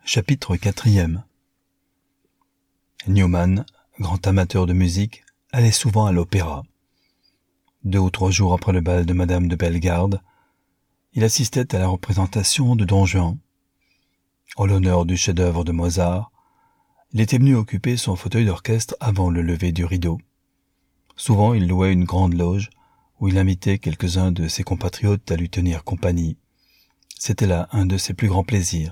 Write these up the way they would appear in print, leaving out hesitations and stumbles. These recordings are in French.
Chapitre 4. Newman, grand amateur de musique, allait souvent à l'opéra. 2 ou 3 jours après le bal de Madame de Bellegarde, il assistait à la représentation de Don Juan. En l'honneur du chef-d'œuvre de Mozart, il était venu occuper son fauteuil d'orchestre avant le lever du rideau. Souvent, il louait une grande loge où il invitait quelques-uns de ses compatriotes à lui tenir compagnie. C'était là un de ses plus grands plaisirs.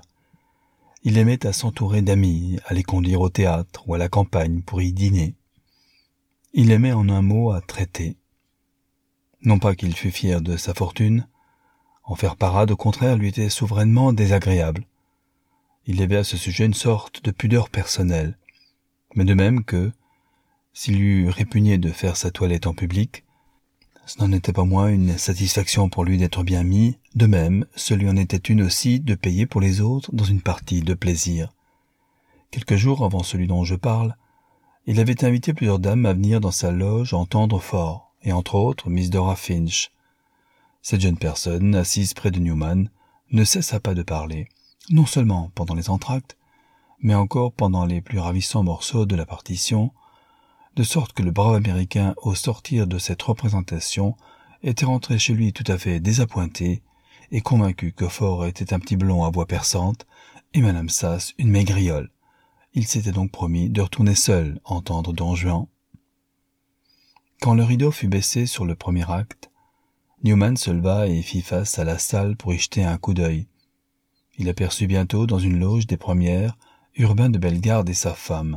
Il aimait à s'entourer d'amis, à les conduire au théâtre ou à la campagne pour y dîner. Il aimait en un mot à traiter. Non pas qu'il fût fier de sa fortune, en faire parade au contraire lui était souverainement désagréable. Il avait à ce sujet une sorte de pudeur personnelle, mais de même que, s'il eût répugné de faire sa toilette en public, ce n'en était pas moins une satisfaction pour lui d'être bien mis, de même, ce lui en était une aussi de payer pour les autres dans une partie de plaisir. Quelques jours avant celui dont je parle, il avait invité plusieurs dames à venir dans sa loge entendre fort, et entre autres Miss Dora Finch. Cette jeune personne, assise près de Newman, ne cessa pas de parler, non seulement pendant les entr'actes, mais encore pendant les plus ravissants morceaux de la partition, de sorte que le brave Américain, au sortir de cette représentation, était rentré chez lui tout à fait désappointé et convaincu que Faure était un petit blond à voix perçante et Madame Sasse une maigriole. Il s'était donc promis de retourner seul entendre Don Juan. Quand le rideau fut baissé sur le premier acte, Newman se leva et fit face à la salle pour y jeter un coup d'œil. Il aperçut bientôt dans une loge des premières Urbain de Bellegarde et sa femme.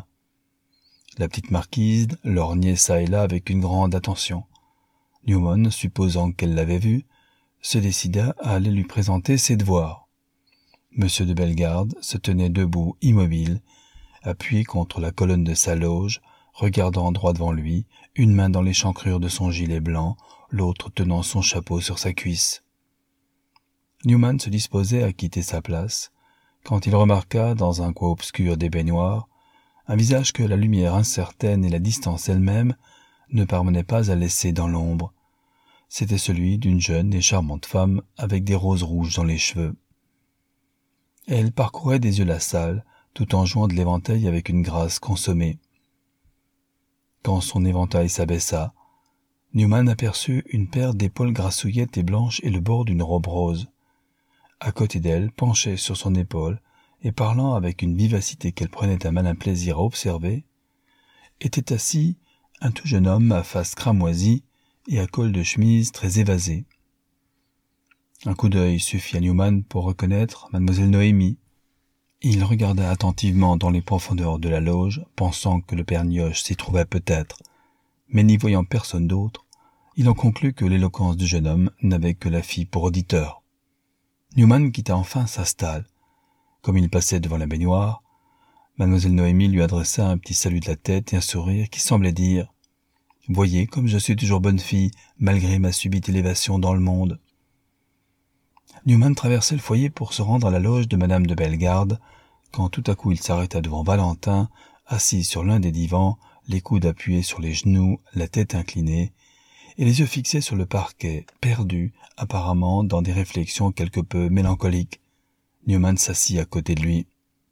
La petite marquise lorgnait çà et là avec une grande attention. Newman, supposant qu'elle l'avait vu, se décida à aller lui présenter ses devoirs. Monsieur de Bellegarde se tenait debout immobile, appuyé contre la colonne de sa loge, regardant droit devant lui, une main dans l'échancrure de son gilet blanc, l'autre tenant son chapeau sur sa cuisse. Newman se disposait à quitter sa place, quand il remarqua, dans un coin obscur des baignoires, un visage que la lumière incertaine et la distance elle-même ne parvenaient pas à laisser dans l'ombre. C'était celui d'une jeune et charmante femme avec des roses rouges dans les cheveux. Elle parcourait des yeux la salle, tout en jouant de l'éventail avec une grâce consommée. Quand son éventail s'abaissa, Newman aperçut une paire d'épaules grassouillettes et blanches et le bord d'une robe rose. À côté d'elle, penché sur son épaule, et parlant avec une vivacité qu'elle prenait un malin plaisir à observer, était assis un tout jeune homme à face cramoisie et à col de chemise très évasé. Un coup d'œil suffit à Newman pour reconnaître Mademoiselle Noémie. Il regarda attentivement dans les profondeurs de la loge, pensant que le père Nioche s'y trouvait peut-être, mais n'y voyant personne d'autre, il en conclut que l'éloquence du jeune homme n'avait que la fille pour auditeur. Newman quitta enfin sa stalle. Comme il passait devant la baignoire, Mademoiselle Noémie lui adressa un petit salut de la tête et un sourire qui semblait dire « Voyez comme je suis toujours bonne fille, malgré ma subite élévation dans le monde. » Newman traversait le foyer pour se rendre à la loge de Madame de Bellegarde, quand tout à coup il s'arrêta devant Valentin, assis sur l'un des divans, les coudes appuyés sur les genoux, la tête inclinée, et les yeux fixés sur le parquet, perdu, apparemment dans des réflexions quelque peu mélancoliques. Newman s'assit à côté de lui.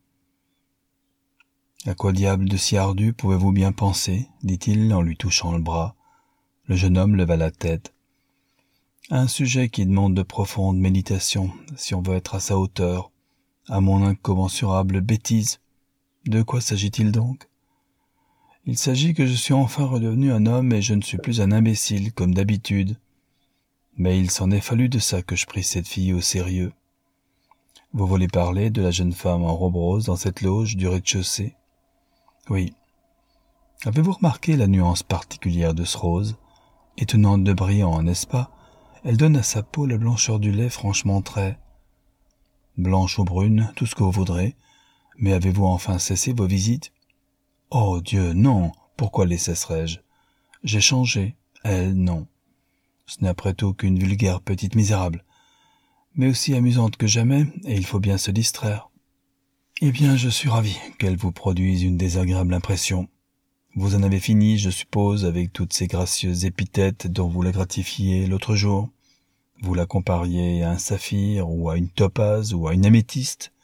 « À quoi diable de si ardu pouvez-vous bien penser ?» dit-il en lui touchant le bras. Le jeune homme leva la tête. « À un sujet qui demande de profondes méditations, si on veut être à sa hauteur, à mon incommensurable bêtise. De quoi s'agit-il donc ? Il s'agit que je suis enfin redevenu un homme et je ne suis plus un imbécile comme d'habitude. Mais il s'en est fallu de ça que je pris cette fille au sérieux. Vous voulez parler de la jeune femme en robe rose dans cette loge du rez-de-chaussée ? Oui. Avez-vous remarqué la nuance particulière de ce rose ? Étonnante de brillant, n'est-ce pas ? Elle donne à sa peau la blancheur du lait franchement trait. Blanche ou brune, tout ce que vous voudrez. Mais avez-vous enfin cessé vos visites ? Oh Dieu, non. Pourquoi les cesserais-je ? J'ai changé. Elle, non. Ce n'est après tout qu'une vulgaire petite misérable. Mais aussi amusante que jamais, et il faut bien se distraire. Eh bien, je suis ravi qu'elle vous produise une désagréable impression. Vous en avez fini, je suppose, avec toutes ces gracieuses épithètes dont vous la gratifiez l'autre jour. Vous la compariez à un saphir, ou à une topaze, ou à une améthyste.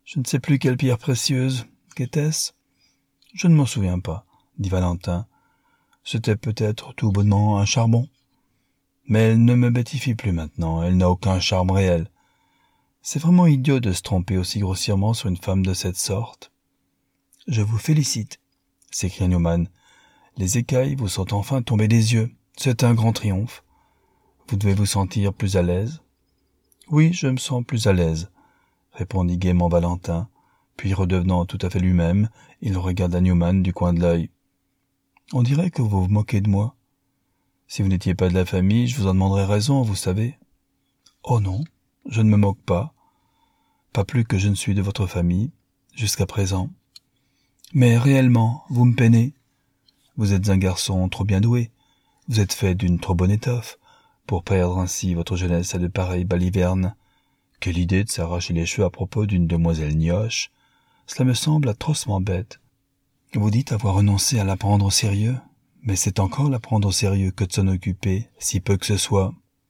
Je ne sais plus quelle pierre précieuse. Qu'était-ce? Je ne m'en souviens pas, dit Valentin. C'était peut-être tout bonnement un charbon. Mais elle ne me bêtifie plus maintenant, elle n'a aucun charme réel. C'est vraiment idiot de se tromper aussi grossièrement sur une femme de cette sorte. Je vous félicite, s'écria Newman. Les écailles vous sont enfin tombées des yeux. C'est un grand triomphe. Vous devez vous sentir plus à l'aise? Oui, je me sens plus à l'aise, répondit gaiement Valentin, puis redevenant tout à fait lui-même, il regarda Newman du coin de l'œil. On dirait que vous vous moquez de moi. Si vous n'étiez pas de la famille, je vous en demanderais raison, vous savez. Oh non, je ne me moque pas. Pas plus que je ne suis de votre famille, jusqu'à présent. Mais réellement, vous me peinez. Vous êtes un garçon trop bien doué. Vous êtes fait d'une trop bonne étoffe, pour perdre ainsi votre jeunesse à de pareilles balivernes. Quelle idée de s'arracher les cheveux à propos d'une demoiselle nioche. Cela me semble atrocement bête. Vous dites avoir renoncé à la prendre au sérieux, mais c'est encore la prendre au sérieux que de s'en occuper, si peu que ce soit.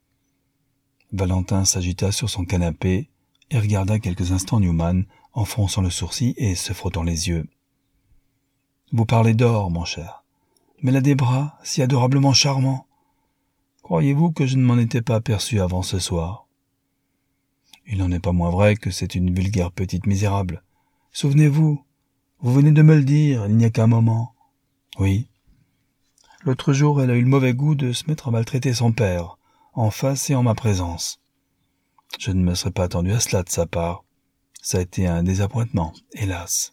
Valentin s'agita sur son canapé et regarda quelques instants Newman en fronçant le sourcil et se frottant les yeux. Vous parlez d'or, mon cher, mais elle a des bras si adorablement charmants. Croyez-vous que je ne m'en étais pas aperçu avant ce soir? Il n'en est pas moins vrai que c'est une vulgaire petite misérable. Souvenez-vous, vous venez de me le dire, il n'y a qu'un moment. Oui. L'autre jour, elle a eu le mauvais goût de se mettre à maltraiter son père, en face et en ma présence. Je ne me serais pas attendu à cela de sa part. Ça a été un désappointement, hélas.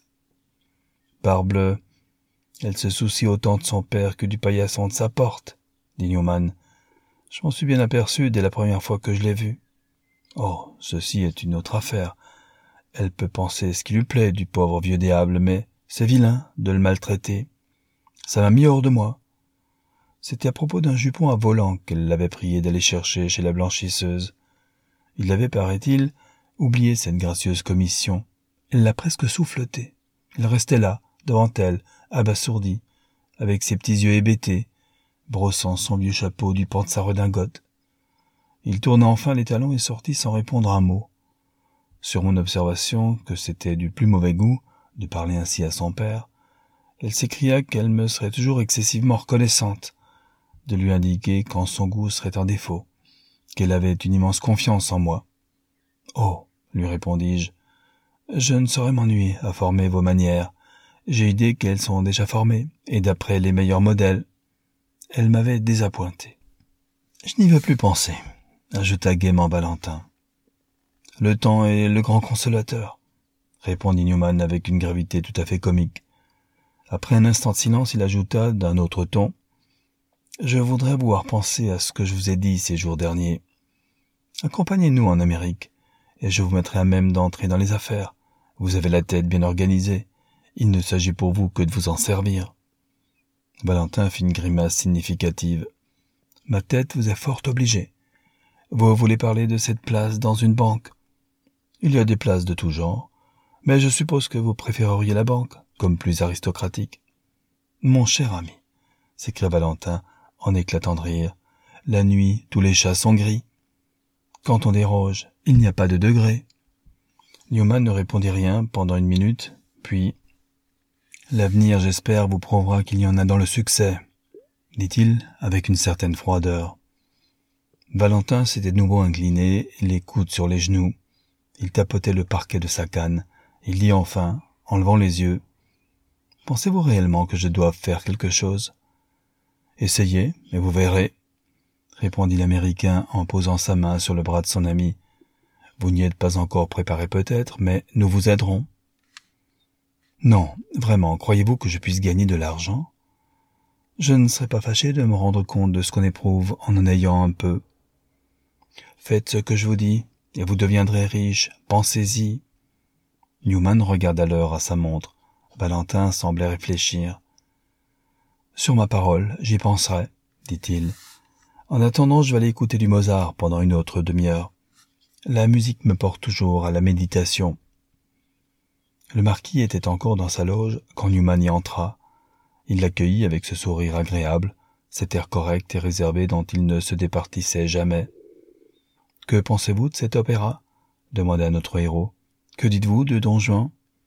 Parbleu, elle se soucie autant de son père que du paillasson de sa porte, dit Newman. Je m'en suis bien aperçu dès la première fois que je l'ai vue. Oh, ceci est une autre affaire. Elle peut penser ce qui lui plaît du pauvre vieux diable, mais c'est vilain de le maltraiter. Ça m'a mis hors de moi. C'était à propos d'un jupon à volants qu'elle l'avait prié d'aller chercher chez la blanchisseuse. Il avait, paraît-il, oublié cette gracieuse commission. Elle l'a presque souffleté. Il restait là, devant elle, abasourdi, avec ses petits yeux hébétés, brossant son vieux chapeau du pan de sa redingote. Il tourna enfin les talons et sortit sans répondre un mot. Sur mon observation que c'était du plus mauvais goût de parler ainsi à son père, elle s'écria qu'elle me serait toujours excessivement reconnaissante de lui indiquer quand son goût serait en défaut, qu'elle avait une immense confiance en moi. « Oh, lui répondis-je, je ne saurais m'ennuyer à former vos manières. J'ai idée qu'elles sont déjà formées, et d'après les meilleurs modèles. » Elle m'avait désappointé. « Je n'y veux plus penser, » ajouta gaiement Valentin. « Le temps est le grand consolateur, » répondit Newman avec une gravité tout à fait comique. Après un instant de silence, il ajouta d'un autre ton, « Je voudrais pouvoir penser à ce que je vous ai dit ces jours derniers. Accompagnez-nous en Amérique, et je vous mettrai à même d'entrer dans les affaires. Vous avez la tête bien organisée. Il ne s'agit pour vous que de vous en servir. » Valentin fit une grimace significative. « Ma tête vous est fort obligée. Vous voulez parler de cette place dans une banque? Il y a des places de tout genre, mais je suppose que vous préféreriez la banque, comme plus aristocratique. »« Mon cher ami, » s'écria Valentin, en éclatant de rire, « la nuit, tous les chats sont gris. Quand on déroge, il n'y a pas de degré. » Newman ne répondit rien pendant une minute, puis « L'avenir, j'espère, vous prouvera qu'il y en a dans le succès, » dit-il avec une certaine froideur. Valentin s'était de nouveau incliné, les coudes sur les genoux. Il tapotait le parquet de sa canne. Il dit enfin, en levant les yeux, « Pensez-vous réellement que je doive faire quelque chose? »« Essayez, et vous verrez, » répondit l'Américain en posant sa main sur le bras de son ami. « Vous n'y êtes pas encore préparé peut-être, mais nous vous aiderons. »« Non, vraiment, croyez-vous que je puisse gagner de l'argent? Je ne serais pas fâché de me rendre compte de ce qu'on éprouve en ayant un peu. Faites ce que je vous dis, et vous deviendrez riche, pensez-y. » Newman regarda l'heure à sa montre. Valentin semblait réfléchir. « Sur ma parole, j'y penserai, » dit-il. « En attendant, je vais aller écouter du Mozart pendant une autre demi-heure. La musique me porte toujours à la méditation. » Le marquis était encore dans sa loge quand Newman y entra. Il l'accueillit avec ce sourire agréable, cet air correct et réservé dont il ne se départissait jamais. « Que pensez-vous de cet opéra ?» demanda notre héros. Que dites-vous de Don Juan ?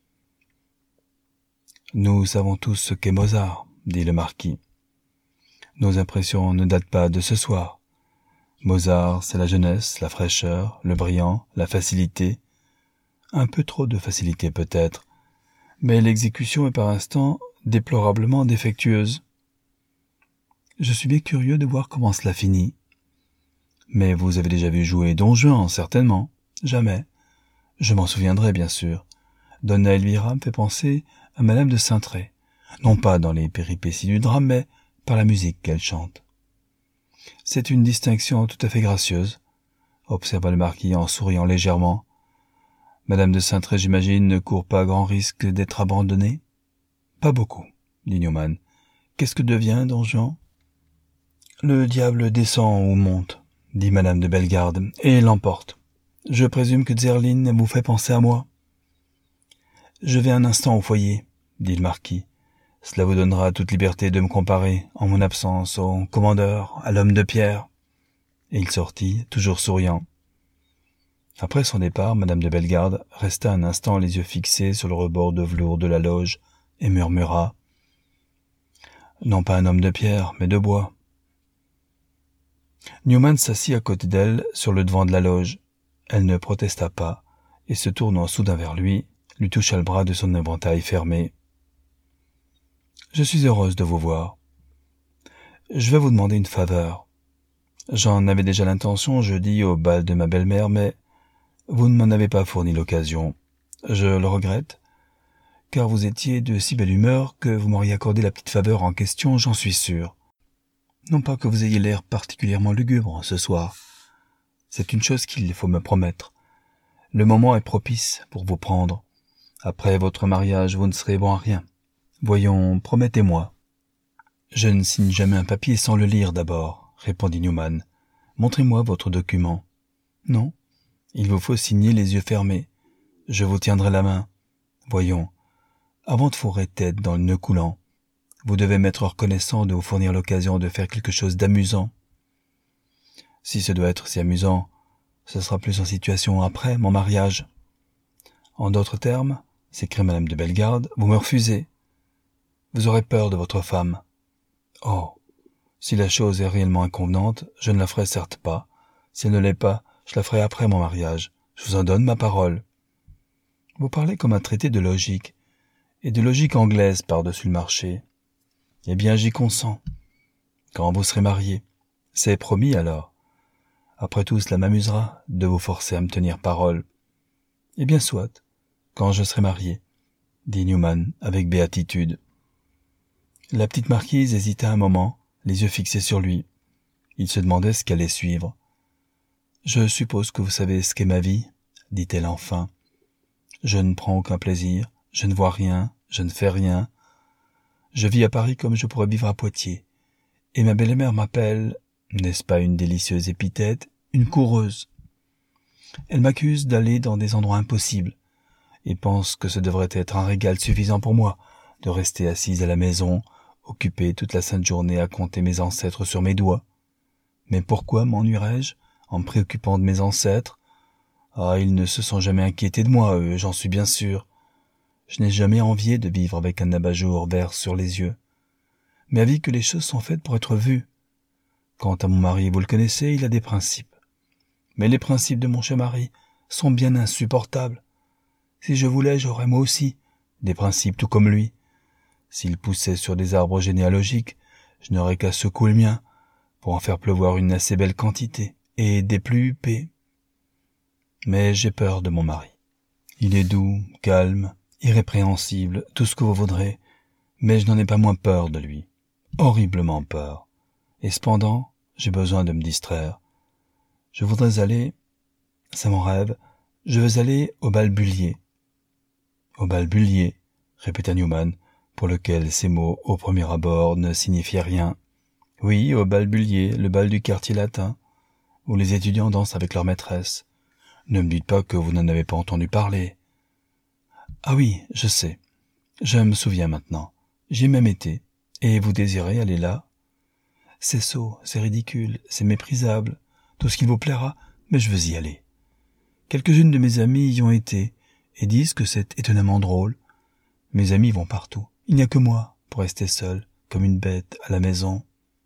Nous savons tous ce qu'est Mozart, dit le marquis. Nos impressions ne datent pas de ce soir. Mozart, c'est la jeunesse, la fraîcheur, le brillant, la facilité. Un peu trop de facilité peut-être, mais l'exécution est par instant déplorablement défectueuse. Je suis bien curieux de voir comment cela finit. Mais vous avez déjà vu jouer Don Juan, certainement. Jamais. Je m'en souviendrai, bien sûr. Donna Elvira me fait penser à Madame de Saintré. Non pas dans les péripéties du drame, mais par la musique qu'elle chante. C'est une distinction tout à fait gracieuse, observa le marquis en souriant légèrement. Madame de Saintré, j'imagine, ne court pas grand risque d'être abandonnée? Pas beaucoup, dit Newman. Qu'est-ce que devient Don Juan? Le diable descend ou monte, dit Madame de Bellegarde, et l'emporte. Je présume que Zerline vous fait penser à moi. Je vais un instant au foyer, dit le marquis. Cela vous donnera toute liberté de me comparer, en mon absence, au commandeur, à l'homme de pierre. Et il sortit, toujours souriant. Après son départ, Madame de Bellegarde resta un instant les yeux fixés sur le rebord de velours de la loge et murmura « Non pas un homme de pierre, mais de bois. » Newman s'assit à côté d'elle sur le devant de la loge. Elle ne protesta pas, et se tournant soudain vers lui toucha le bras de son éventail fermé. « Je suis heureuse de vous voir. Je vais vous demander une faveur. J'en avais déjà l'intention jeudi au bal de ma belle-mère, mais vous ne m'en avez pas fourni l'occasion. Je le regrette, car vous étiez de si belle humeur que vous m'auriez accordé la petite faveur en question, j'en suis sûr. Non pas que vous ayez l'air particulièrement lugubre ce soir. C'est une chose qu'il faut me promettre. Le moment est propice pour vous prendre. Après votre mariage, vous ne serez bon à rien. Voyons, promettez-moi. » « Je ne signe jamais un papier sans le lire d'abord, » répondit Newman. « Montrez-moi votre document. »« Non, il vous faut signer les yeux fermés. Je vous tiendrai la main. Voyons, avant de fourrer tête dans le nœud coulant, vous devez m'être reconnaissant de vous fournir l'occasion de faire quelque chose d'amusant. Si ce doit être si amusant, ce sera plus en situation après mon mariage. En d'autres termes, s'écria Madame de Bellegarde, vous me refusez. Vous aurez peur de votre femme. Oh, si la chose est réellement inconvenante, je ne la ferai certes pas. Si elle ne l'est pas, je la ferai après mon mariage. Je vous en donne ma parole. Vous parlez comme un traité de logique, et de logique anglaise par-dessus le marché. Eh bien, j'y consens. Quand vous serez mariés, c'est promis alors. Après tout, cela m'amusera de vous forcer à me tenir parole. Eh bien, soit, quand je serai marié, dit Newman avec béatitude. La petite marquise hésita un moment, les yeux fixés sur lui. Il se demandait ce qu'allait suivre. « Je suppose que vous savez ce qu'est ma vie, » dit-elle enfin. « Je ne prends aucun plaisir, je ne vois rien, je ne fais rien. Je vis à Paris comme je pourrais vivre à Poitiers. Et ma belle-mère m'appelle, n'est-ce pas une délicieuse épithète, une coureuse. Elle m'accuse d'aller dans des endroits impossibles, et pense que ce devrait être un régal suffisant pour moi, de rester assise à la maison, occupée toute la sainte journée à compter mes ancêtres sur mes doigts. Mais pourquoi m'ennuierais-je en me préoccupant de mes ancêtres? Ah, ils ne se sont jamais inquiétés de moi, eux, j'en suis bien sûr. Je n'ai jamais envié de vivre avec un abat-jour vert sur les yeux. Mais avis que les choses sont faites pour être vues. Quant à mon mari, vous le connaissez, il a des principes. Mais les principes de mon cher mari sont bien insupportables. Si je voulais, j'aurais moi aussi des principes tout comme lui. S'il poussait sur des arbres généalogiques, je n'aurais qu'à secouer le mien pour en faire pleuvoir une assez belle quantité, et des plus huppés. Mais j'ai peur de mon mari. Il est doux, calme, irrépréhensible, tout ce que vous voudrez, mais je n'en ai pas moins peur de lui. Horriblement peur. Et cependant, j'ai besoin de me distraire. Je voudrais aller, c'est mon rêve, je veux aller au bal Bullier. Au bal Bullier, répéta Newman, pour lequel ces mots, au premier abord, ne signifiaient rien. Oui, au bal Bullier, le bal du quartier latin, où les étudiants dansent avec leur maîtresse. Ne me dites pas que vous n'en avez pas entendu parler. Ah oui, je sais. Je me souviens maintenant. J'y ai même été. Et vous désirez aller là? C'est sot, c'est ridicule, c'est méprisable. Tout ce qui vous plaira, mais je veux y aller. Quelques-unes de mes amies y ont été, et disent que c'est étonnamment drôle. Mes amis vont partout. Il n'y a que moi pour rester seul, comme une bête, à la maison.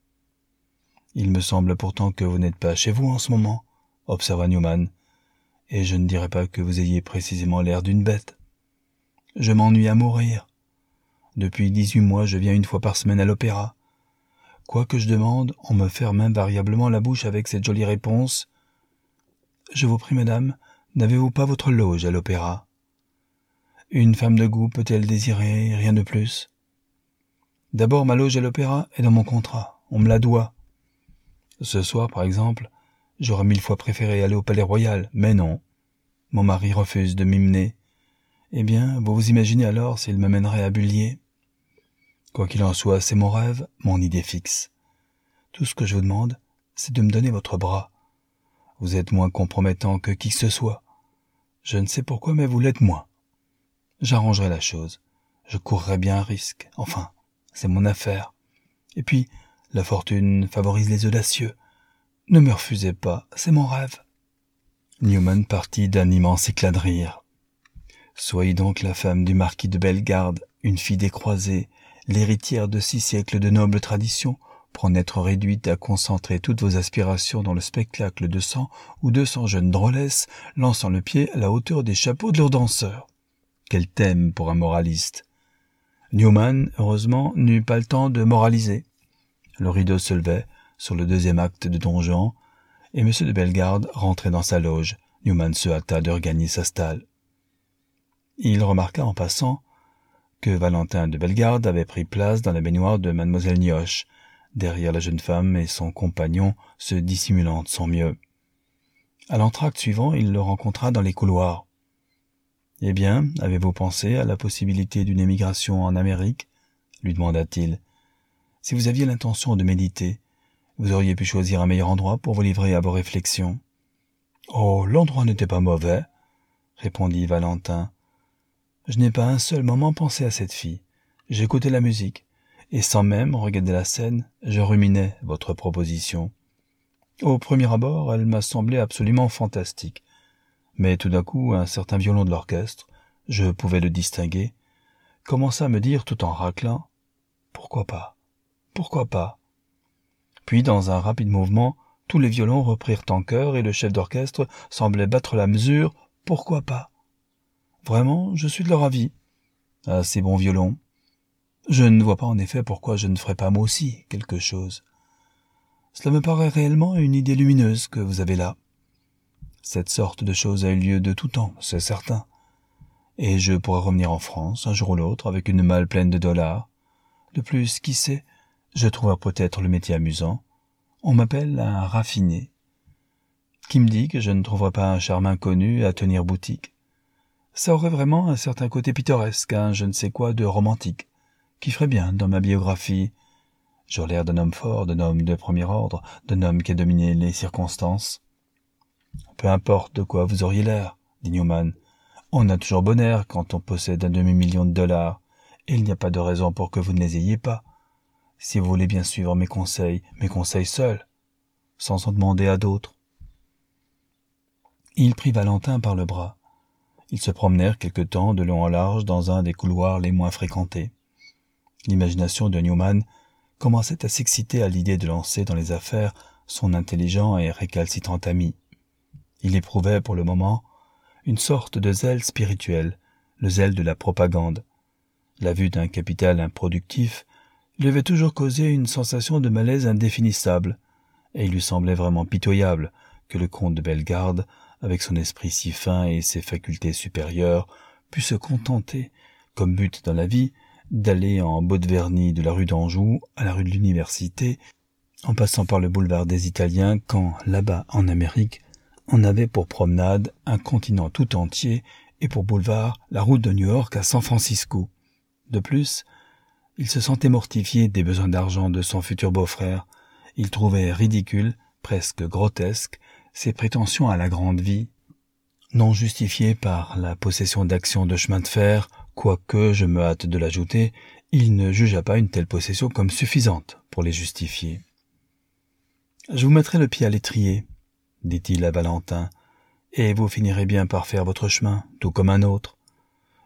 Il me semble pourtant que vous n'êtes pas chez vous en ce moment, observa Newman, et je ne dirais pas que vous ayez précisément l'air d'une bête. Je m'ennuie à mourir. Depuis 18 mois, je viens une fois par semaine à l'opéra. Quoi que je demande, on me ferme invariablement la bouche avec cette jolie réponse. « Je vous prie, madame, n'avez-vous pas votre loge à l'opéra ?» Une femme de goût peut-elle désirer rien de plus? D'abord, ma loge à l'opéra est dans mon contrat. On me la doit. Ce soir, par exemple, j'aurais 1000 fois préféré aller au Palais-Royal, mais non. Mon mari refuse de m'emmener. Eh bien, vous vous imaginez alors s'il me mènerait à Bullier? Quoi qu'il en soit, c'est mon rêve, mon idée fixe. Tout ce que je vous demande, c'est de me donner votre bras. Vous êtes moins compromettant que qui que ce soit. Je ne sais pourquoi, mais vous l'êtes moins. J'arrangerai la chose. Je courrai bien un risque. Enfin, c'est mon affaire. Et puis, la fortune favorise les audacieux. Ne me refusez pas, c'est mon rêve. Newman partit d'un immense éclat de rire. Soyez donc la femme du marquis de Bellegarde, une fille des croisés, l'héritière de 6 siècles de nobles traditions, pour en être réduite à concentrer toutes vos aspirations dans le spectacle de 100 ou 200 jeunes drôlesses lançant le pied à la hauteur des chapeaux de leurs danseurs. Quel thème pour un moraliste! Newman, heureusement, n'eut pas le temps de moraliser. Le rideau se levait sur le 2e acte de Don Juan, et M. de Bellegarde rentrait dans sa loge. Newman se hâta de regagner sa stalle. Il remarqua en passant que Valentin de Bellegarde avait pris place dans la baignoire de mademoiselle Nioche, derrière la jeune femme et son compagnon se dissimulant de son mieux. À l'entracte suivant, il le rencontra dans les couloirs. « Eh bien, avez-vous pensé à la possibilité d'une émigration en Amérique ?» lui demanda-t-il. « Si vous aviez l'intention de méditer, vous auriez pu choisir un meilleur endroit pour vous livrer à vos réflexions. »« Oh, l'endroit n'était pas mauvais, » répondit Valentin. « Je n'ai pas un seul moment pensé à cette fille. J'écoutais la musique, et sans même regarder la scène, je ruminais votre proposition. Au premier abord, elle m'a semblé absolument fantastique. Mais tout d'un coup, un certain violon de l'orchestre, je pouvais le distinguer, commença à me dire tout en raclant « Pourquoi pas? Pourquoi pas ?» Puis, dans un rapide mouvement, tous les violons reprirent en chœur et le chef d'orchestre semblait battre la mesure « Pourquoi pas ?» Vraiment, je suis de leur avis. Ah, ces bons violons. Je ne vois pas en effet pourquoi je ne ferais pas moi aussi quelque chose. Cela me paraît réellement une idée lumineuse que vous avez là. Cette sorte de chose a eu lieu de tout temps, c'est certain. Et je pourrais revenir en France un jour ou l'autre avec une malle pleine de dollars. De plus, qui sait, je trouverai peut-être le métier amusant. On m'appelle un raffiné. Qui me dit que je ne trouverai pas un charme inconnu à tenir boutique? Ça aurait vraiment un certain côté pittoresque, un je ne sais quoi de romantique, qui ferait bien dans ma biographie. J'aurais l'air d'un homme fort, d'un homme de premier ordre, d'un homme qui a dominé les circonstances. Peu importe de quoi vous auriez l'air, dit Newman. On a toujours bon air quand on possède un demi-million de dollars, et il n'y a pas de raison pour que vous ne les ayez pas. Si vous voulez bien suivre mes conseils seuls, sans en demander à d'autres. Il prit Valentin par le bras. Ils se promenèrent quelque temps de long en large dans un des couloirs les moins fréquentés. L'imagination de Newman commençait à s'exciter à l'idée de lancer dans les affaires son intelligent et récalcitrant ami. Il éprouvait pour le moment une sorte de zèle spirituel, le zèle de la propagande. La vue d'un capital improductif lui avait toujours causé une sensation de malaise indéfinissable, et il lui semblait vraiment pitoyable que le comte de Bellegarde, avec son esprit si fin et ses facultés supérieures, pût se contenter, comme but dans la vie, d'aller en botte vernie de la rue d'Anjou à la rue de l'Université, en passant par le boulevard des Italiens, quand, là-bas, en Amérique, on avait pour promenade un continent tout entier et pour boulevard la route de New York à San Francisco. De plus, il se sentait mortifié des besoins d'argent de son futur beau-frère. Il trouvait ridicule, presque grotesque, ses prétentions à la grande vie, non justifiées par la possession d'actions de chemin de fer, quoique, je me hâte de l'ajouter, il ne jugea pas une telle possession comme suffisante pour les justifier. « Je vous mettrai le pied à l'étrier, » dit-il à Valentin, « et vous finirez bien par faire votre chemin, tout comme un autre.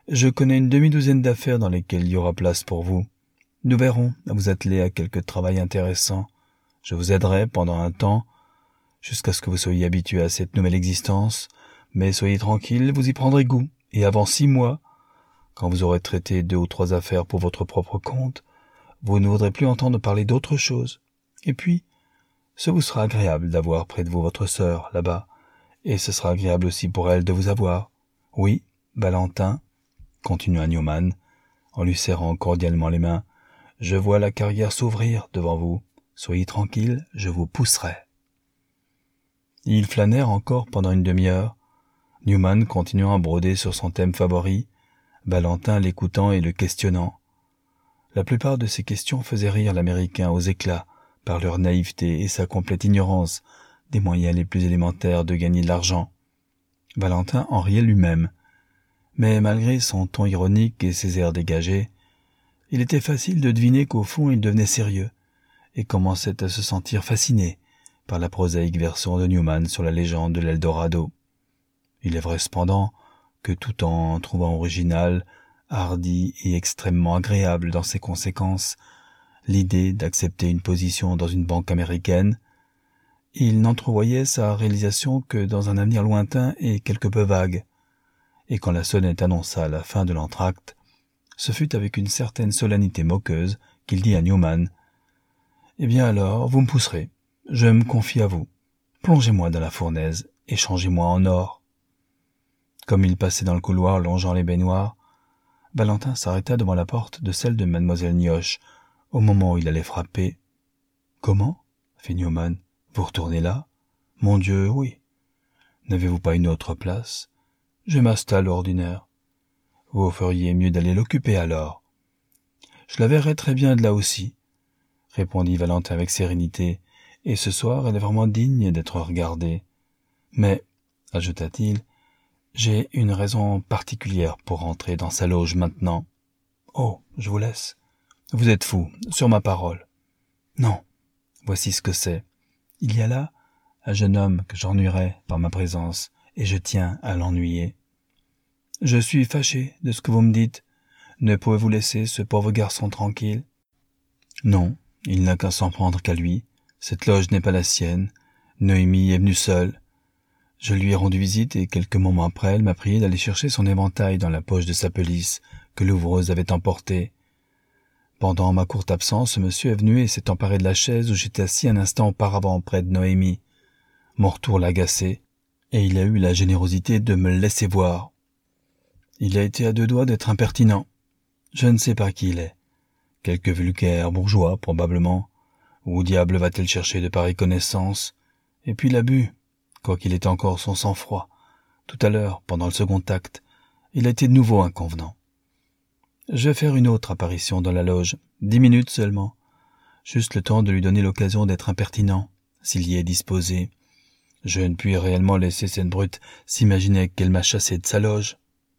Je connais une demi-douzaine d'affaires dans lesquelles il y aura place pour vous. Nous verrons à vous atteler à quelque travail intéressant. Je vous aiderai pendant un temps, jusqu'à ce que vous soyez habitué à cette nouvelle existence, mais soyez tranquille, vous y prendrez goût, et avant 6 mois, quand vous aurez traité 2 ou 3 affaires pour votre propre compte, vous ne voudrez plus entendre parler d'autre chose. Et puis, ce vous sera agréable d'avoir près de vous votre sœur, là-bas, et ce sera agréable aussi pour elle de vous avoir. Oui, Valentin, continua Newman, en lui serrant cordialement les mains, je vois la carrière s'ouvrir devant vous. Soyez tranquille, je vous pousserai. Ils flânèrent encore pendant une demi-heure, Newman continuant à broder sur son thème favori, Valentin l'écoutant et le questionnant. La plupart de ces questions faisaient rire l'Américain aux éclats par leur naïveté et sa complète ignorance des moyens les plus élémentaires de gagner de l'argent. Valentin en riait lui-même, mais malgré son ton ironique et ses airs dégagés, il était facile de deviner qu'au fond il devenait sérieux et commençait à se sentir fasciné par la prosaïque version de Newman sur la légende de l'Eldorado. Il est vrai cependant que tout en trouvant original, hardi et extrêmement agréable dans ses conséquences l'idée d'accepter une position dans une banque américaine, il n'entrevoyait sa réalisation que dans un avenir lointain et quelque peu vague. Et quand la sonnette annonça la fin de l'entr'acte, ce fut avec une certaine solennité moqueuse qu'il dit à Newman « Eh bien alors, vous me pousserez. Je me confie à vous. Plongez-moi dans la fournaise et changez-moi en or. » Comme il passait dans le couloir longeant les baignoires, Valentin s'arrêta devant la porte de celle de mademoiselle Nioche au moment où il allait frapper. « Comment ?» fit Newman. « Vous retournez là ?»« Mon Dieu, oui. N'avez-vous pas une autre place ? J'ai ma stalle ordinaire. Vous feriez mieux d'aller l'occuper alors. »« Je la verrai très bien de là aussi, » répondit Valentin avec sérénité, « et ce soir elle est vraiment digne d'être regardée. Mais, ajouta-t-il, j'ai une raison particulière pour rentrer dans sa loge maintenant. Oh, je vous laisse. Vous êtes fou, sur ma parole. Non, voici ce que c'est. Il y a là un jeune homme que j'ennuierai par ma présence, et je tiens à l'ennuyer. Je suis fâché de ce que vous me dites. Ne pouvez-vous laisser ce pauvre garçon tranquille? Non, il n'a qu'à s'en prendre qu'à lui. Cette loge n'est pas la sienne. Noémie est venue seule. Je lui ai rendu visite et quelques moments après, elle m'a prié d'aller chercher son éventail dans la poche de sa pelisse que l'ouvreuse avait emportée. Pendant ma courte absence, ce monsieur est venu et s'est emparé de la chaise où j'étais assis un instant auparavant près de Noémie. Mon retour l'a agacé, et il a eu la générosité de me le laisser voir. Il a été à 2 doigts d'être impertinent. Je ne sais pas qui il est. Quelque vulgaire bourgeois, probablement. Où diable va-t-il chercher de pareilles connaissances? Et puis il a bu, quoiqu'il ait encore son sang-froid. Tout à l'heure, pendant le second acte, il a été de nouveau inconvenant. Je vais faire une autre apparition dans la loge, 10 minutes seulement. Juste le temps de lui donner l'occasion d'être impertinent, s'il y est disposé. Je ne puis réellement laisser cette brute s'imaginer qu'elle m'a chassé de sa loge.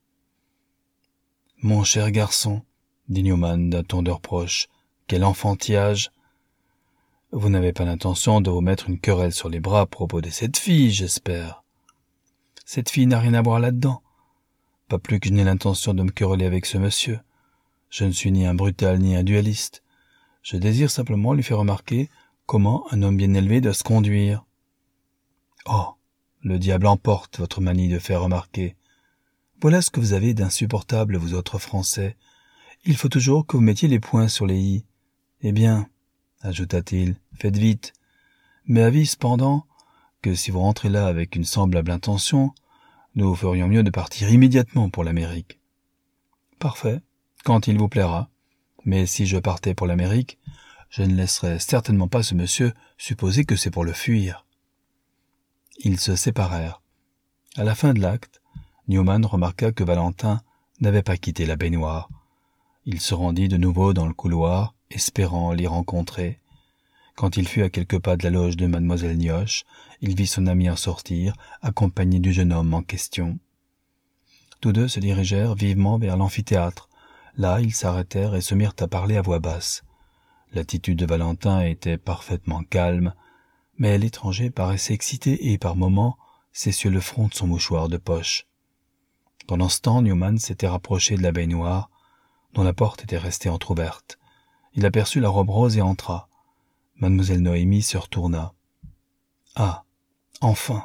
« Mon cher garçon, » dit Newman d'un ton de reproche, « quel enfantillage ! Vous n'avez pas l'intention de vous mettre une querelle sur les bras à propos de cette fille, j'espère. Cette fille n'a rien à voir là-dedans. Pas plus que je n'ai l'intention de me quereller avec ce monsieur. Je ne suis ni un brutal ni un duelliste. Je désire simplement lui faire remarquer comment un homme bien élevé doit se conduire. Oh, le diable emporte votre manie de faire remarquer. Voilà ce que vous avez d'insupportable, vous autres Français. Il faut toujours que vous mettiez les points sur les i. Eh bien, ajouta-t-il, faites vite. Mais avis cependant que si vous rentrez là avec une semblable intention, nous ferions mieux de partir immédiatement pour l'Amérique. Parfait, quand il vous plaira. Mais si je partais pour l'Amérique, je ne laisserais certainement pas ce monsieur supposer que c'est pour le fuir. Ils se séparèrent. À la fin de l'acte, Newman remarqua que Valentin n'avait pas quitté la baignoire. Il se rendit de nouveau dans le couloir, espérant l'y rencontrer. Quand il fut à quelques pas de la loge de mademoiselle Nioche, il vit son ami en sortir, accompagné du jeune homme en question. Tous deux se dirigèrent vivement vers l'amphithéâtre. Là, ils s'arrêtèrent et se mirent à parler à voix basse. L'attitude de Valentin était parfaitement calme, mais l'étranger paraissait excité et, par moments, s'essuyait le front de son mouchoir de poche. Pendant ce temps, Newman s'était rapproché de la baignoire, dont la porte était restée entr'ouverte. Il aperçut la robe rose et entra. Mademoiselle Noémie se retourna. « Ah, enfin !»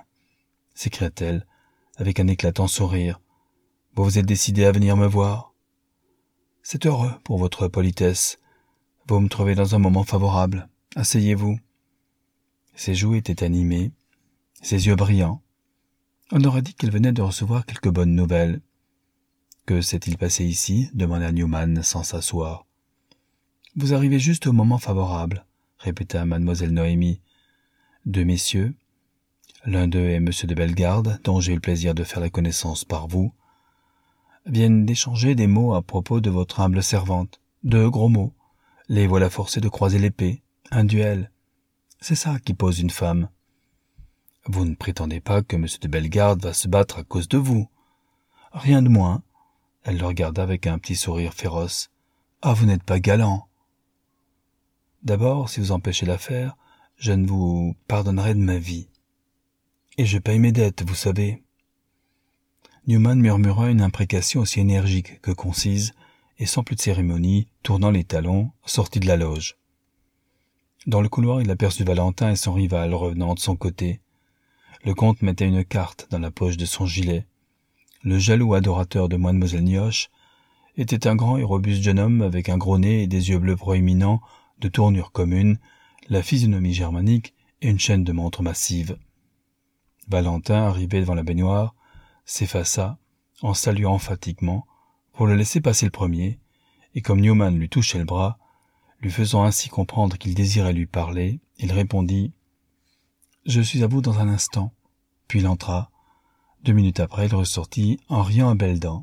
s'écria-t-elle, avec un éclatant sourire. « Vous vous êtes décidé à venir me voir ? C'est heureux pour votre politesse. Vous me trouvez dans un moment favorable. Asseyez-vous. » Ses joues étaient animées, ses yeux brillants. On aurait dit qu'elle venait de recevoir quelques bonnes nouvelles. « Que s'est-il passé ici ?» demanda Newman sans s'asseoir. « Vous arrivez juste au moment favorable, » répéta mademoiselle Noémie. « Deux messieurs, l'un d'eux est monsieur de Bellegarde, dont j'ai eu le plaisir de faire la connaissance par vous, viennent d'échanger des mots à propos de votre humble servante. De gros mots. Les voilà forcés de croiser l'épée. Un duel. C'est ça qui pose une femme. Vous ne prétendez pas que monsieur de Bellegarde va se battre à cause de vous. Rien de moins. » Elle le regarda avec un petit sourire féroce. « Ah, vous n'êtes pas galant. » « D'abord, si vous empêchez l'affaire, je ne vous pardonnerai de ma vie. Et je paye mes dettes, vous savez. » Newman murmura une imprécation aussi énergique que concise, et sans plus de cérémonie, tournant les talons, sortit de la loge. Dans le couloir, il aperçut Valentin et son rival revenant de son côté. Le comte mettait une carte dans la poche de son gilet. Le jaloux adorateur de mademoiselle Nioche était un grand et robuste jeune homme avec un gros nez et des yeux bleus proéminents, de tournure commune, la physionomie germanique et une chaîne de montre massive. Valentin, arrivé devant la baignoire, s'effaça, en saluant emphatiquement, pour le laisser passer le premier, et comme Newman lui touchait le bras, lui faisant ainsi comprendre qu'il désirait lui parler, il répondit « Je suis à vous dans un instant », puis il entra. 2 minutes après, il ressortit en riant à belles dents.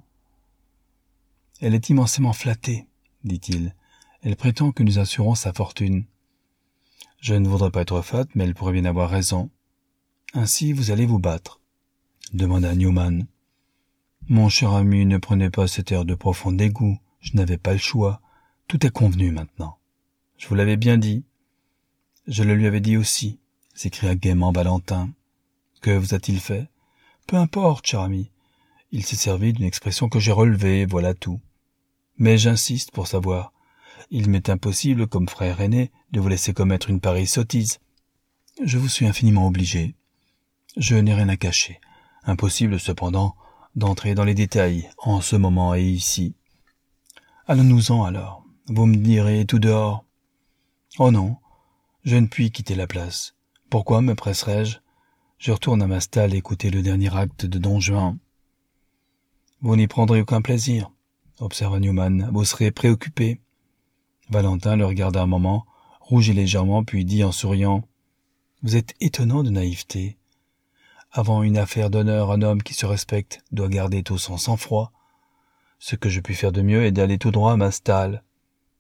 « Elle est immensément flattée, » dit-il. « Elle prétend que nous assurons sa fortune. Je ne voudrais pas être fat, mais elle pourrait bien avoir raison. Ainsi, vous allez vous battre ?» demanda Newman. « Mon cher ami, ne prenez pas cet air de profond dégoût. Je n'avais pas le choix. Tout est convenu maintenant. Je vous l'avais bien dit. »« Je le lui avais dit aussi, » s'écria gaiement Valentin. « Que vous a-t-il fait ? » ?»« Peu importe, cher ami. Il s'est servi d'une expression que j'ai relevée, voilà tout. Mais j'insiste pour savoir. Il m'est impossible, comme frère aîné, de vous laisser commettre une pareille sottise. Je vous suis infiniment obligé. Je n'ai rien à cacher. Impossible, cependant, d'entrer dans les détails, en ce moment et ici. Allons-nous-en alors. Vous me direz tout dehors. Oh non, je ne puis quitter la place. Pourquoi me presserais-je ? Je retourne à ma stalle écouter le dernier acte de Don Juan. Vous n'y prendrez aucun plaisir, observa Newman. Vous serez préoccupé. Valentin le regarda un moment, rougit légèrement, puis dit en souriant « Vous êtes étonnant de naïveté. Avant une affaire d'honneur, un homme qui se respecte doit garder tout son sang-froid. Ce que je puis faire de mieux est d'aller tout droit à ma stalle. »« Ah, »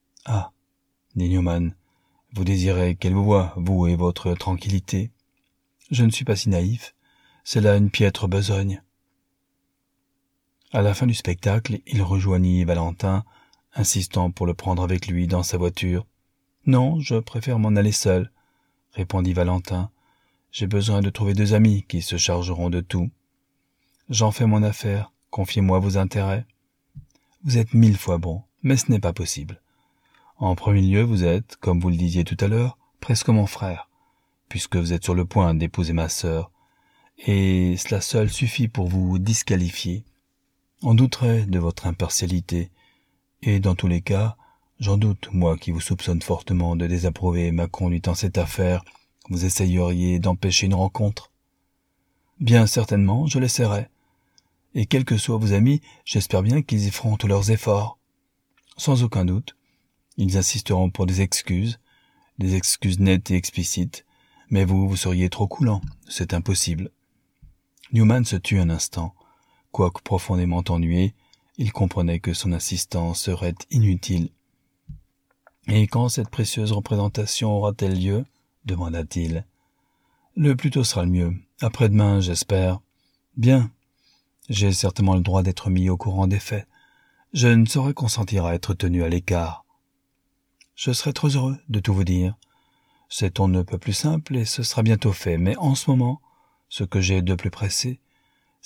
dit Newman, « vous désirez qu'elle vous voie, vous et votre tranquillité. Je ne suis pas si naïf. C'est là une piètre besogne. » À la fin du spectacle, il rejoignit Valentin, insistant pour le prendre avec lui dans sa voiture. « Non, je préfère m'en aller seul, » répondit Valentin. « J'ai besoin de trouver 2 amis qui se chargeront de tout. J'en fais mon affaire, confiez-moi vos intérêts. Vous êtes 1000 fois bon, mais ce n'est pas possible. En premier lieu, vous êtes, comme vous le disiez tout à l'heure, presque mon frère, puisque vous êtes sur le point d'épouser ma sœur, et cela seul suffit pour vous disqualifier. On douterait de votre impartialité, et dans tous les cas, j'en doute, moi qui vous soupçonne fortement de désapprouver ma conduite en cette affaire, vous essayeriez d'empêcher une rencontre. Bien certainement, je l'essaierai. Et quels que soient vos amis, j'espère bien qu'ils y feront tous leurs efforts. Sans aucun doute, ils insisteront pour des excuses nettes et explicites, mais vous seriez trop coulant, c'est impossible. Newman se tut un instant. Quoique profondément ennuyé, il comprenait que son insistance serait inutile. « Et quand cette précieuse représentation aura-t-elle lieu ?» demanda-t-il. « Le plus tôt sera le mieux. Après-demain, j'espère. »« Bien. J'ai certainement le droit d'être mis au courant des faits. Je ne saurais consentir à être tenu à l'écart. »« Je serai trop heureux de tout vous dire. C'est on ne peut plus simple et ce sera bientôt fait. Mais en ce moment, ce que j'ai de plus pressé,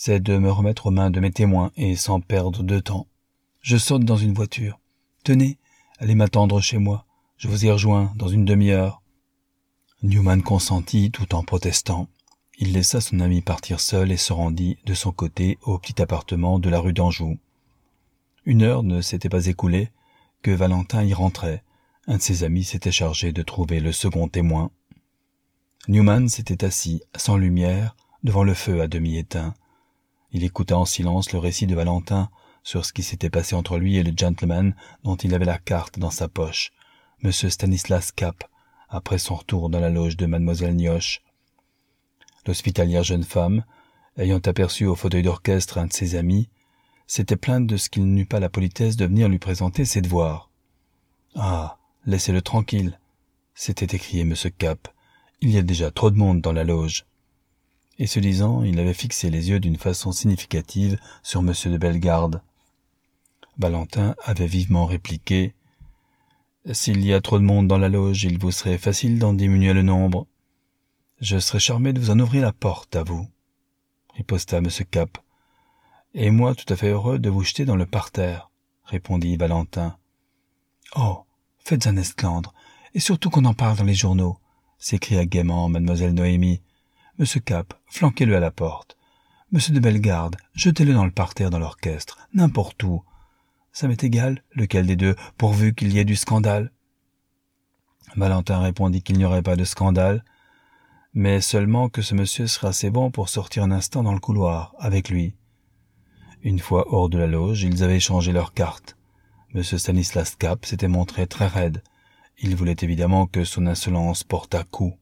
c'est de me remettre aux mains de mes témoins et sans perdre de temps. Je saute dans une voiture. Tenez, allez m'attendre chez moi. Je vous y rejoins dans une demi-heure. Newman consentit tout en protestant. Il laissa son ami partir seul et se rendit de son côté au petit appartement de la rue d'Anjou. 1 heure ne s'était pas écoulée que Valentin y rentrait. Un de ses amis s'était chargé de trouver le second témoin. Newman s'était assis, sans lumière, devant le feu à demi éteint. Il écouta en silence le récit de Valentin sur ce qui s'était passé entre lui et le gentleman dont il avait la carte dans sa poche, M. Stanislas Kapp, après son retour dans la loge de Mademoiselle Nioche. L'hospitalière jeune femme, ayant aperçu au fauteuil d'orchestre un de ses amis, s'était plainte de ce qu'il n'eut pas la politesse de venir lui présenter ses devoirs. « Ah, laissez-le tranquille !» s'était écrié M. Kapp. « Il y a déjà trop de monde dans la loge. » Et ce disant, il avait fixé les yeux d'une façon significative sur M. de Bellegarde. Valentin avait vivement répliqué « S'il y a trop de monde dans la loge, il vous serait facile d'en diminuer le nombre. »« Je serais charmé de vous en ouvrir la porte, à vous, » riposta M. Kapp. « Et moi tout à fait heureux de vous jeter dans le parterre, » répondit Valentin. « Oh, faites un esclandre, et surtout qu'on en parle dans les journaux, » s'écria gaiement mademoiselle Noémie. « Monsieur Kapp, flanquez-le à la porte. Monsieur de Bellegarde, jetez-le dans le parterre dans l'orchestre, n'importe où. Ça m'est égal, lequel des deux, pourvu qu'il y ait du scandale. » Valentin répondit qu'il n'y aurait pas de scandale, mais seulement que ce monsieur serait assez bon pour sortir un instant dans le couloir, avec lui. Une fois hors de la loge, ils avaient échangé leurs cartes. M. Stanislas Kapp s'était montré très raide. Il voulait évidemment que son insolence portât coup.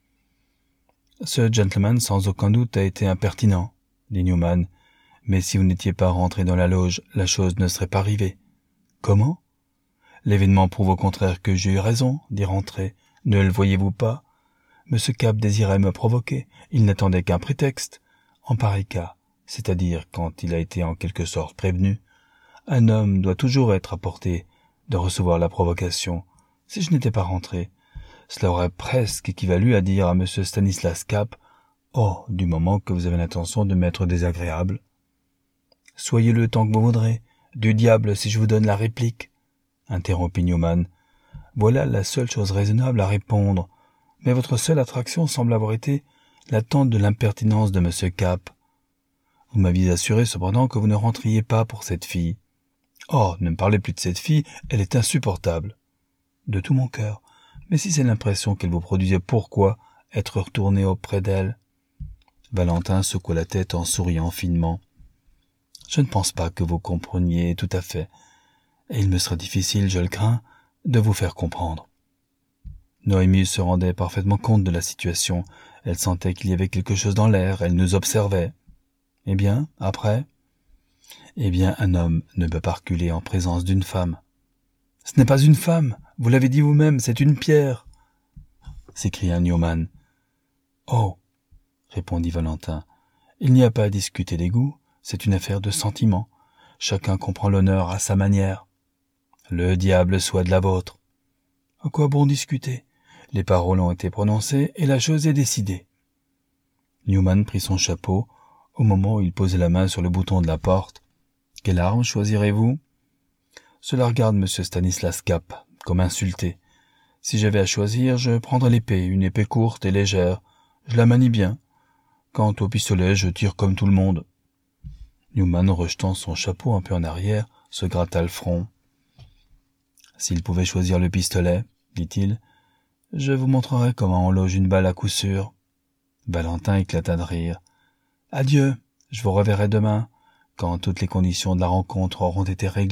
« Ce gentleman, sans aucun doute, a été impertinent, » dit Newman, « mais si vous n'étiez pas rentré dans la loge, la chose ne serait pas arrivée. »« Comment ?»« L'événement prouve au contraire que j'ai eu raison d'y rentrer. Ne le voyez-vous pas ? M. Kapp désirait me provoquer. Il n'attendait qu'un prétexte. En pareil cas, c'est-à-dire quand il a été en quelque sorte prévenu, un homme doit toujours être à portée de recevoir la provocation. Si je n'étais pas rentré, cela aurait presque équivalu à dire à M. Stanislas Kapp « Oh, du moment que vous avez l'intention de m'être désagréable. »« Soyez-le tant que vous voudrez. Du diable si je vous donne la réplique, » interrompit Newman. « Voilà la seule chose raisonnable à répondre. Mais votre seule attraction semble avoir été l'attente de l'impertinence de M. Kapp. Vous m'aviez assuré cependant que vous ne rentriez pas pour cette fille. Oh, ne me parlez plus de cette fille, elle est insupportable. » De tout mon cœur. Mais si c'est l'impression qu'elle vous produisait, pourquoi être retourné auprès d'elle? Valentin secoua la tête en souriant finement. Je ne pense pas que vous compreniez tout à fait, et il me sera difficile, je le crains, de vous faire comprendre. Noémie se rendait parfaitement compte de la situation. Elle sentait qu'il y avait quelque chose dans l'air, elle nous observait. Eh bien, après? Eh bien, un homme ne peut pas reculer en présence d'une femme. « Ce n'est pas une femme, vous l'avez dit vous-même, c'est une pierre !» s'écria Newman. « Oh !» répondit Valentin. « Il n'y a pas à discuter des goûts, c'est une affaire de sentiment. Chacun comprend l'honneur à sa manière. Le diable soit de la vôtre. À quoi bon discuter? Les paroles ont été prononcées et la chose est décidée. » Newman prit son chapeau au moment où il posait la main sur le bouton de la porte. « Quelle arme choisirez-vous » Cela regarde M. Stanislas Kapp, comme insulté. Si j'avais à choisir, je prendrais l'épée, une épée courte et légère. Je la manie bien. Quant au pistolet, je tire comme tout le monde. Newman, rejetant son chapeau un peu en arrière, se gratta le front. « S'il pouvait choisir le pistolet, dit-il, je vous montrerai comment on loge une balle à coup sûr. » Valentin éclata de rire. « Adieu, je vous reverrai demain, quand toutes les conditions de la rencontre auront été réglées. »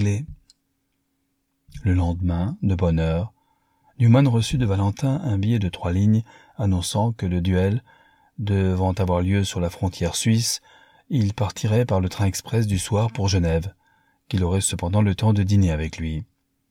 Le lendemain, de bonne heure, Newman reçut de Valentin un billet de 3 lignes annonçant que le duel devant avoir lieu sur la frontière suisse, il partirait par le train express du soir pour Genève, qu'il aurait cependant le temps de dîner avec lui.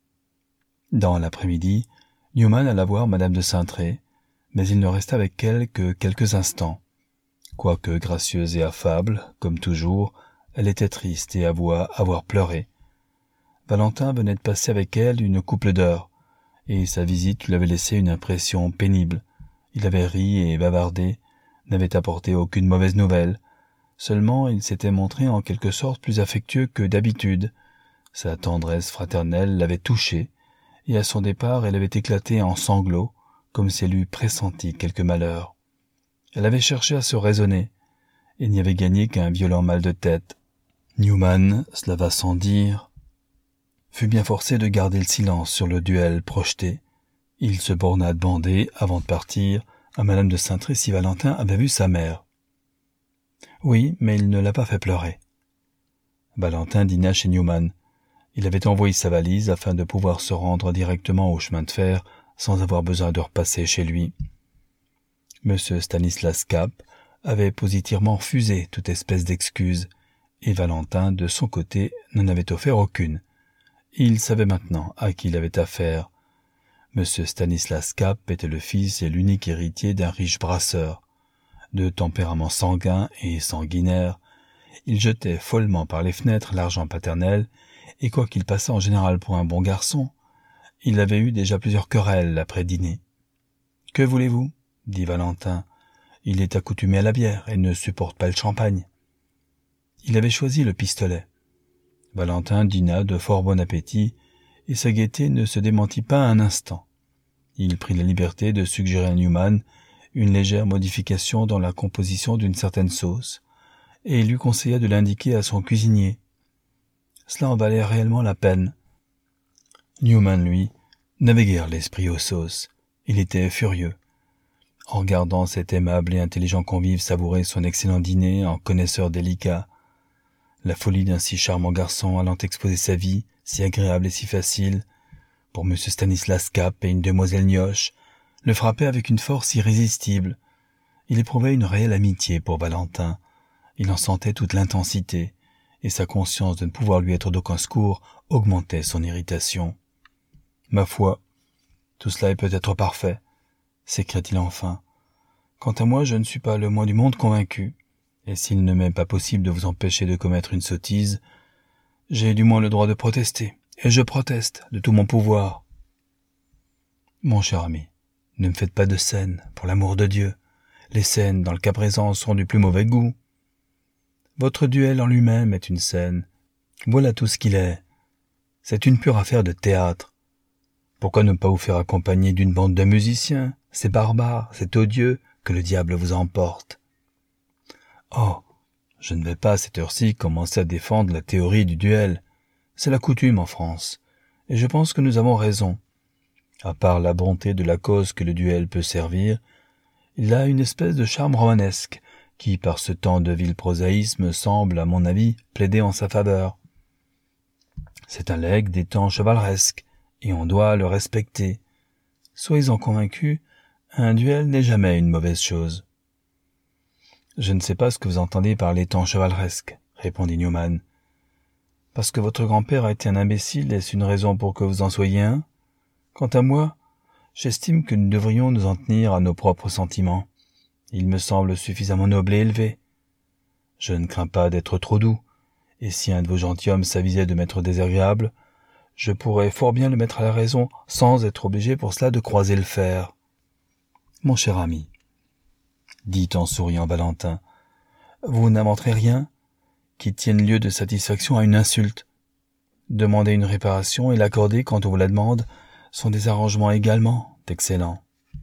Dans l'après-midi, Newman alla voir Madame de Saintré, mais il ne resta avec elle que quelques instants. Quoique gracieuse et affable, comme toujours, elle était triste et avoua avoir pleuré. Valentin venait de passer avec elle une couple d'heures, et sa visite lui avait laissé une impression pénible. Il avait ri et bavardé, n'avait apporté aucune mauvaise nouvelle. Seulement, il s'était montré en quelque sorte plus affectueux que d'habitude. Sa tendresse fraternelle l'avait touchée, et à son départ, elle avait éclaté en sanglots, comme si elle eût pressenti quelque malheur. Elle avait cherché à se raisonner, et n'y avait gagné qu'un violent mal de tête. Newman, cela va sans dire, fut bien forcé de garder le silence sur le duel projeté. Il se borna à demander, avant de partir, à madame de Saintré si Valentin avait vu sa mère. Oui, mais il ne l'a pas fait pleurer. Valentin dîna chez Newman. Il avait envoyé sa valise afin de pouvoir se rendre directement au chemin de fer sans avoir besoin de repasser chez lui. M. Stanislas Kapp avait positivement refusé toute espèce d'excuse, et Valentin, de son côté, n'en avait offert aucune. Il savait maintenant à qui il avait affaire. M. Stanislas Kapp était le fils et l'unique héritier d'un riche brasseur. De tempérament sanguin et sanguinaire, il jetait follement par les fenêtres l'argent paternel, et quoiqu'il passât en général pour un bon garçon, il avait eu déjà plusieurs querelles après dîner. « Que voulez-vous » dit Valentin. « Il est accoutumé à la bière et ne supporte pas le champagne. » Il avait choisi le pistolet. Valentin dîna de fort bon appétit, et sa gaieté ne se démentit pas un instant. Il prit la liberté de suggérer à Newman une légère modification dans la composition d'une certaine sauce, et il lui conseilla de l'indiquer à son cuisinier. Cela en valait réellement la peine. Newman, lui, n'avait guère l'esprit aux sauces. Il était furieux. En regardant cet aimable et intelligent convive savourer son excellent dîner en connaisseur délicat, la folie d'un si charmant garçon allant exposer sa vie, si agréable et si facile, pour M. Stanislas Kapp et une demoiselle Nioche, le frappait avec une force irrésistible. Il éprouvait une réelle amitié pour Valentin. Il en sentait toute l'intensité, et sa conscience de ne pouvoir lui être d'aucun secours augmentait son irritation. « Ma foi, tout cela est peut-être parfait, » s'écria-t-il enfin. « Quant à moi, je ne suis pas le moins du monde convaincu, et s'il ne m'est pas possible de vous empêcher de commettre une sottise, j'ai du moins le droit de protester, et je proteste de tout mon pouvoir. » « Mon cher ami, ne me faites pas de scènes, pour l'amour de Dieu. Les scènes, dans le cas présent, sont du plus mauvais goût. Votre duel en lui-même est une scène. Voilà tout ce qu'il est. C'est une pure affaire de théâtre. Pourquoi ne pas vous faire accompagner d'une bande de musiciens? C'est barbare, c'est odieux, que le diable vous emporte. Oh, je ne vais pas à cette heure-ci commencer à défendre la théorie du duel. C'est la coutume en France, et je pense que nous avons raison. À part la bonté de la cause que le duel peut servir, il a une espèce de charme romanesque qui, par ce temps de vil prosaïsme, semble, à mon avis, plaider en sa faveur. C'est un legs des temps chevaleresques, et on doit le respecter. Soyez-en convaincus, un duel n'est jamais une mauvaise chose. « Je ne sais pas ce que vous entendez par les temps chevaleresques, » répondit Newman. « Parce que votre grand-père a été un imbécile, est-ce une raison pour que vous en soyez un ? Quant à moi, j'estime que nous devrions nous en tenir à nos propres sentiments. Il me semble suffisamment noble et élevé. Je ne crains pas d'être trop doux, et si un de vos gentilshommes s'avisait de m'être désagréable, je pourrais fort bien le mettre à la raison sans être obligé pour cela de croiser le fer. Mon cher ami, dit en souriant Valentin, vous n'inventerez rien qui tienne lieu de satisfaction à une insulte. Demander une réparation et l'accorder quand on vous la demande sont des arrangements également excellents.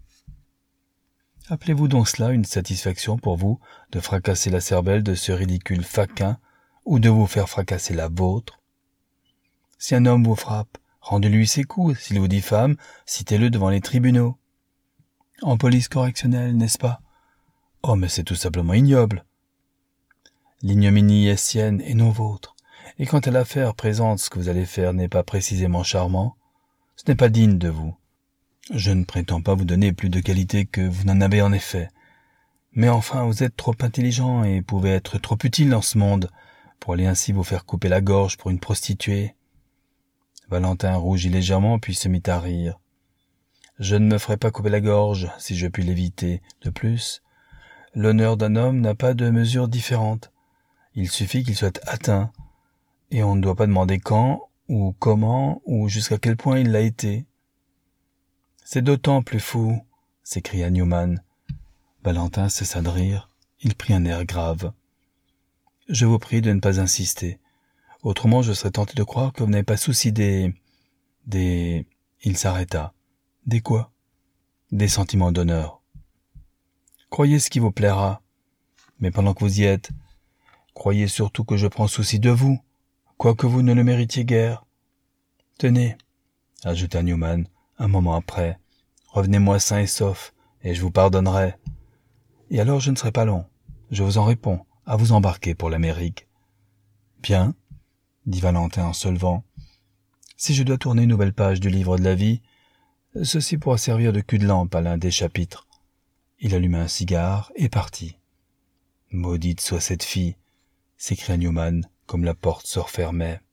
Appelez-vous donc cela une satisfaction pour vous de fracasser la cervelle de ce ridicule faquin ou de vous faire fracasser la vôtre? Si un homme vous frappe, rendez-lui ses coups. S'il vous diffame, citez-le devant les tribunaux. En police correctionnelle, n'est-ce pas? Oh, mais c'est tout simplement ignoble. L'ignominie est sienne et non vôtre. Et quand à l'affaire présente, ce que vous allez faire n'est pas précisément charmant, ce n'est pas digne de vous. Je ne prétends pas vous donner plus de qualité que vous n'en avez en effet. Mais enfin, vous êtes trop intelligent et pouvez être trop utile dans ce monde pour aller ainsi vous faire couper la gorge pour une prostituée. Valentin rougit légèrement puis se mit à rire. Je ne me ferai pas couper la gorge si je puis l'éviter. De plus, l'honneur d'un homme n'a pas de mesure différente. Il suffit qu'il soit atteint, et on ne doit pas demander quand, ou comment, ou jusqu'à quel point il l'a été. C'est d'autant plus fou, s'écria Newman. Valentin cessa de rire. Il prit un air grave. Je vous prie de ne pas insister. Autrement, je serais tenté de croire que vous n'avez pas souci des... Il s'arrêta. Des quoi? Des sentiments d'honneur. Croyez ce qui vous plaira. Mais pendant que vous y êtes, croyez surtout que je prends souci de vous, quoique vous ne le méritiez guère. Tenez, ajouta Newman, un moment après, revenez-moi sain et sauf, et je vous pardonnerai. Et alors je ne serai pas long, je vous en réponds, à vous embarquer pour l'Amérique. Bien, dit Valentin en se levant. Si je dois tourner une nouvelle page du livre de la vie, ceci pourra servir de cul-de-lampe à l'un des chapitres. Il alluma un cigare et partit. Maudite soit cette fille, s'écria Newman, comme la porte se refermait.